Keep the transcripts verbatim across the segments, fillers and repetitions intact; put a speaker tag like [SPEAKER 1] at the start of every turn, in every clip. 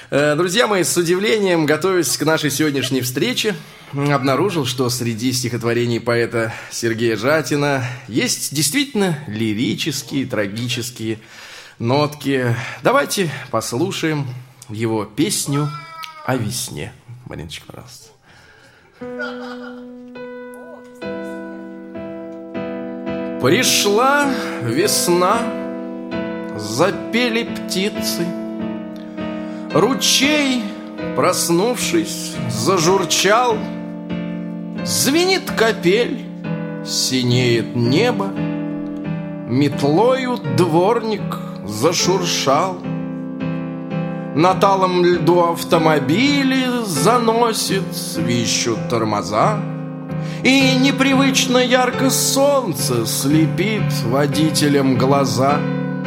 [SPEAKER 1] Друзья мои, с удивлением, готовясь к нашей сегодняшней встрече, обнаружил, что среди стихотворений поэта Сергея Жатина есть действительно лирические, трагические нотки. Давайте послушаем его песню о весне. Мариночка, пожалуйста. Пришла весна, запели птицы, ручей, проснувшись, зажурчал, звенит капель, синеет небо, метлою дворник зашуршал. На талом льду автомобили заносит, свищут тормоза, и непривычно ярко солнце слепит водителям глаза.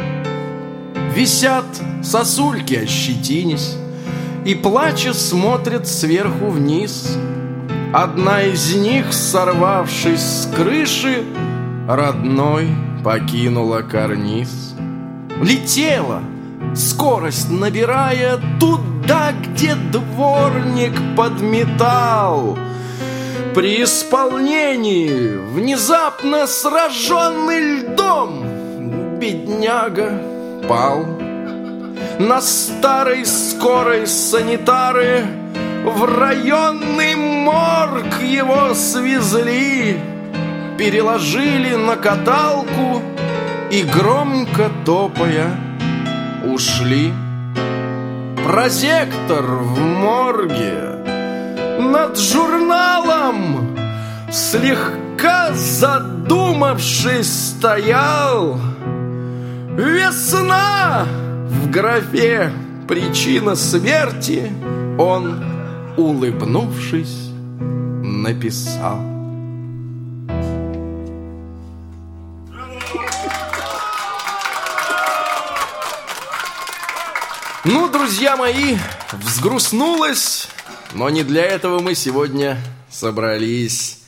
[SPEAKER 1] Висят сосульки, ощетинись, и, плача, смотрят сверху вниз. Одна из них, сорвавшись с крыши, родной покинула карниз. Летела, скорость набирая, туда, где дворник подметал. При исполнении, внезапно сраженный льдом, бедняга пал. На старой скорой санитары в районный морг его свезли, переложили на каталку и, громко топая, ушли. Прозектор в морге над журналом, слегка задумавшись, стоял. Весна! В графе «Причина смерти» он, улыбнувшись, написал. Ну, друзья мои, взгрустнулось, но не для этого мы сегодня собрались.